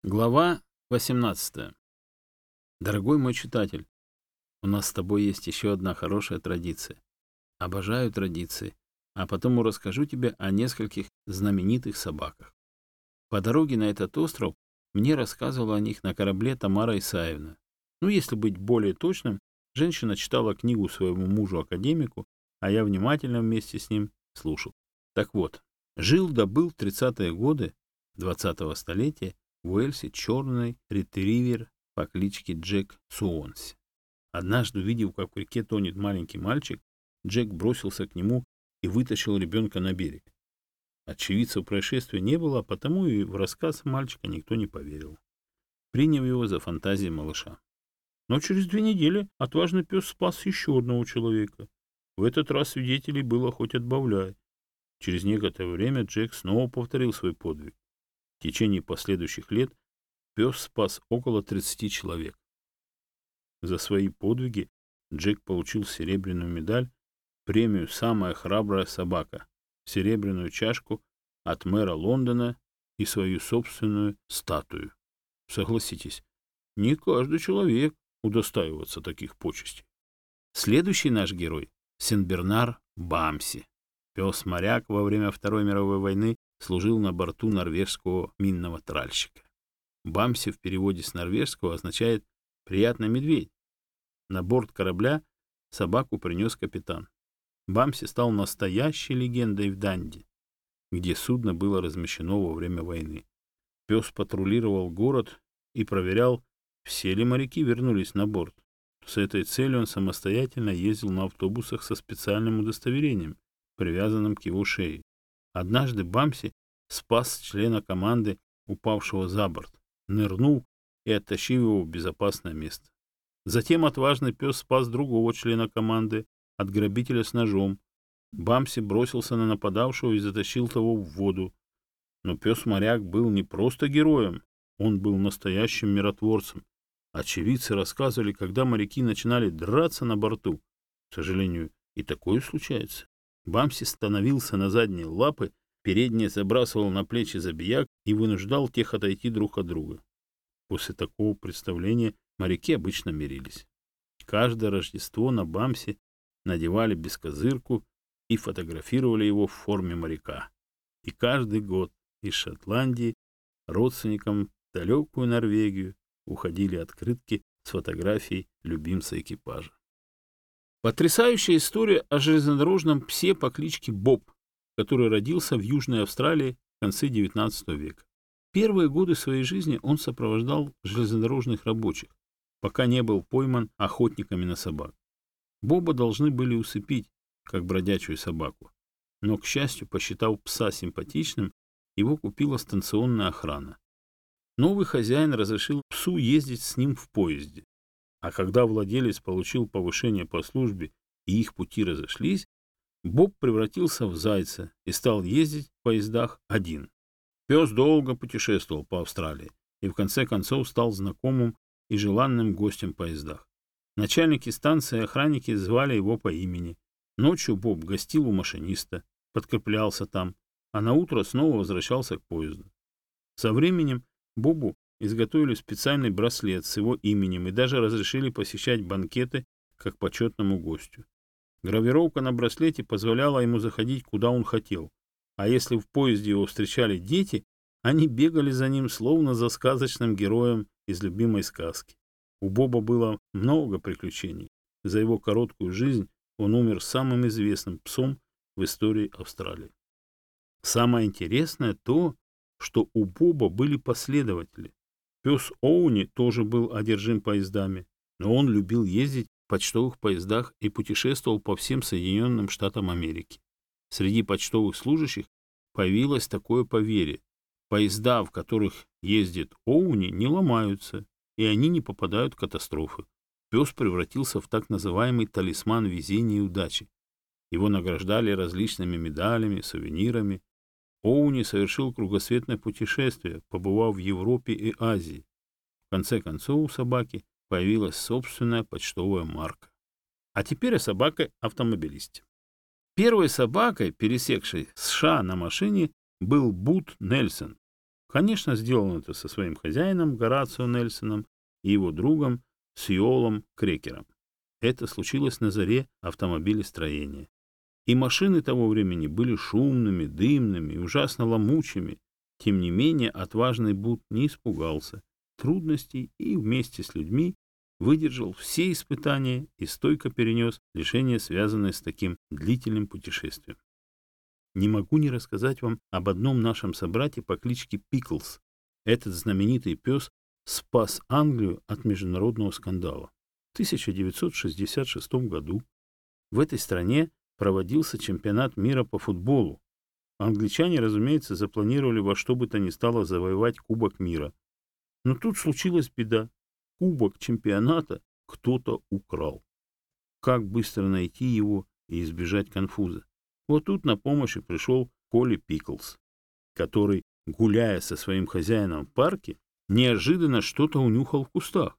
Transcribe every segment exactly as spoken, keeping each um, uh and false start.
Глава восемнадцатая. Дорогой мой читатель, у нас с тобой есть еще одна хорошая традиция. Обожаю традиции, а потому расскажу тебе о нескольких знаменитых собаках. По дороге на этот остров мне рассказывала о них на корабле Тамара Исаевна. Ну, если быть более точным, женщина читала книгу своему мужу-академику, а я внимательно вместе с ним слушал. Так вот, жил да был в тридцатые годы двадцатого столетия в Уэльсе черный ретривер по кличке Джек Суонси. Однажды, увидев, как в реке тонет маленький мальчик, Джек бросился к нему и вытащил ребенка на берег. Очевидцев происшествия не было, а потому и в рассказ мальчика никто не поверил, приняв его за фантазии малыша. Но через две недели отважный пес спас еще одного человека. В этот раз свидетелей было хоть отбавляй. Через некоторое время Джек снова повторил свой подвиг. В течение последующих лет пес спас около тридцати человек. За свои подвиги Джек получил серебряную медаль, премию «Самая храбрая собака», серебряную чашку от мэра Лондона и свою собственную статую. Согласитесь, не каждый человек удостаивается таких почестей. Следующий наш герой — Сен-Бернар Бамси. Пес-моряк во время Второй мировой войны служил на борту норвежского минного тральщика. Бамси в переводе с норвежского означает «приятный медведь». На борт корабля собаку принес капитан. Бамси стал настоящей легендой в Данди, где судно было размещено во время войны. Пес патрулировал город и проверял, все ли моряки вернулись на борт. С этой целью он самостоятельно ездил на автобусах со специальным удостоверением, привязанным к его шее. Однажды Бамси спас члена команды, упавшего за борт, нырнул и оттащил его в безопасное место. Затем отважный пес спас другого члена команды от грабителя с ножом. Бамси бросился на нападавшего и затащил того в воду. Но пес-моряк был не просто героем, он был настоящим миротворцем. Очевидцы рассказывали, когда моряки начинали драться на борту. К сожалению, и такое случается. Бамси становился на задние лапы, передние забрасывал на плечи забияк и вынуждал тех отойти друг от друга. После такого представления моряки обычно мирились. Каждое Рождество на Бамси надевали бескозырку и фотографировали его в форме моряка. И каждый год из Шотландии родственникам в далекую Норвегию уходили открытки с фотографией любимца экипажа. Потрясающая история о железнодорожном псе по кличке Боб, который родился в Южной Австралии в конце девятнадцатого века. Первые годы своей жизни он сопровождал железнодорожных рабочих, пока не был пойман охотниками на собак. Боба должны были усыпить, как бродячую собаку, но, к счастью, посчитав пса симпатичным, его купила станционная охрана. Новый хозяин разрешил псу ездить с ним в поезде. А когда владелец получил повышение по службе и их пути разошлись, Боб превратился в зайца и стал ездить в поездах один. Пес долго путешествовал по Австралии и в конце концов стал знакомым и желанным гостем в поездах. Начальники станции и охранники звали его по имени. Ночью Боб гостил у машиниста, подкреплялся там, а на утро снова возвращался к поезду. Со временем Бобу изготовили специальный браслет с его именем и даже разрешили посещать банкеты как почетному гостю. Гравировка на браслете позволяла ему заходить куда он хотел, а если в поезде его встречали дети, они бегали за ним словно за сказочным героем из любимой сказки. У Боба было много приключений. За его короткую жизнь он умер самым известным псом в истории Австралии. Самое интересное то, что у Боба были последователи. Пес Оуни тоже был одержим поездами, но он любил ездить в почтовых поездах и путешествовал по всем Соединенным Штатам Америки. Среди почтовых служащих появилось такое поверье: поезда, в которых ездит Оуни, не ломаются, и они не попадают в катастрофы. Пес превратился в так называемый талисман везения и удачи. Его награждали различными медалями, сувенирами. Оуни совершил кругосветное путешествие, побывав в Европе и Азии. В конце концов у собаки появилась собственная почтовая марка. А теперь о собаке-автомобилисте. Первой собакой, пересекшей США на машине, был Бут Нельсон. Конечно, сделано это со своим хозяином Горацио Нельсоном и его другом Сьюолом Крекером. Это случилось на заре автомобилестроения. И машины того времени были шумными, дымными и ужасно ломучими. Тем не менее, отважный Бут не испугался трудностей и вместе с людьми выдержал все испытания и стойко перенес лишения, связанные с таким длительным путешествием. Не могу не рассказать вам об одном нашем собрате по кличке Пиклз. Этот знаменитый пес спас Англию от международного скандала. В тысяча девятьсот шестьдесят шестом году в этой стране проводился чемпионат мира по футболу. Англичане, разумеется, запланировали во что бы то ни стало завоевать Кубок мира. Но тут случилась беда. Кубок чемпионата кто-то украл. Как быстро найти его и избежать конфуза? Вот тут на помощь и пришел Колли Пиклз, который, гуляя со своим хозяином в парке, неожиданно что-то унюхал в кустах.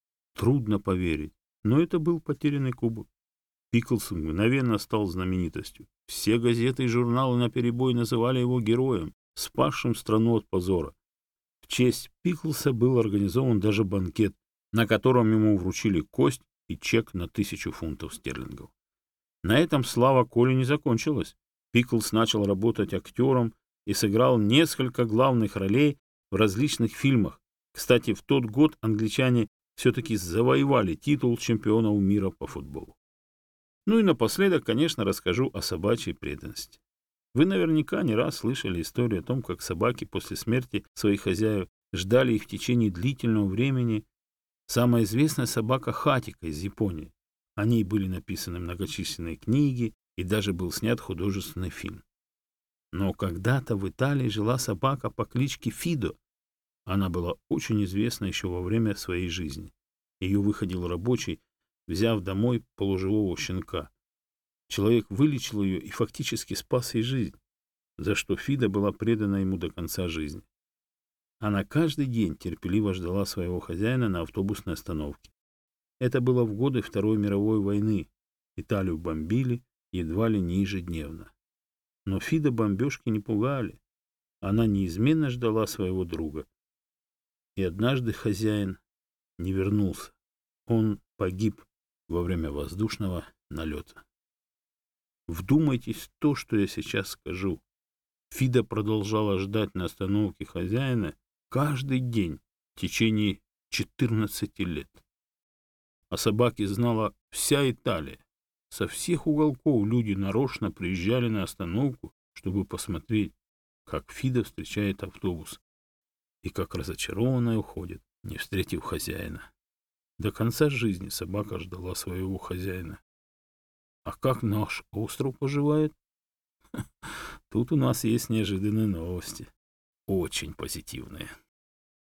Трудно поверить, но это был потерянный кубок. Пиклз мгновенно стал знаменитостью. Все газеты и журналы наперебой называли его героем, спасшим страну от позора. В честь Пиклза был организован даже банкет, на котором ему вручили кость и чек на тысячу фунтов стерлингов. На этом слава Колли не закончилась. Пиклз начал работать актером и сыграл несколько главных ролей в различных фильмах. Кстати, в тот год англичане все-таки завоевали титул чемпионов мира по футболу. Ну и напоследок, конечно, расскажу о собачьей преданности. Вы наверняка не раз слышали историю о том, как собаки после смерти своих хозяев ждали их в течение длительного времени. Самая известная собака Хатико из Японии. О ней были написаны многочисленные книги и даже был снят художественный фильм. Но когда-то в Италии жила собака по кличке Фидо. Она была очень известна еще во время своей жизни. Ее выходил рабочий, взяв домой полуживого щенка. Человек вылечил ее и фактически спас ей жизнь, за что Фида была предана ему до конца жизни. Она каждый день терпеливо ждала своего хозяина на автобусной остановке. Это было в годы Второй мировой войны. Италию бомбили едва ли не ежедневно. Но Фида бомбежки не пугали. Она неизменно ждала своего друга. И однажды хозяин не вернулся. Он погиб во время воздушного налета. Вдумайтесь в то, что я сейчас скажу. Фида продолжала ждать на остановке хозяина каждый день в течение четырнадцати лет. О собаке знала вся Италия. Со всех уголков люди нарочно приезжали на остановку, чтобы посмотреть, как Фида встречает автобус и как разочарованная уходит, не встретив хозяина. До конца жизни собака ждала своего хозяина. А как наш остров поживает? Тут у нас есть неожиданные новости. Очень позитивные.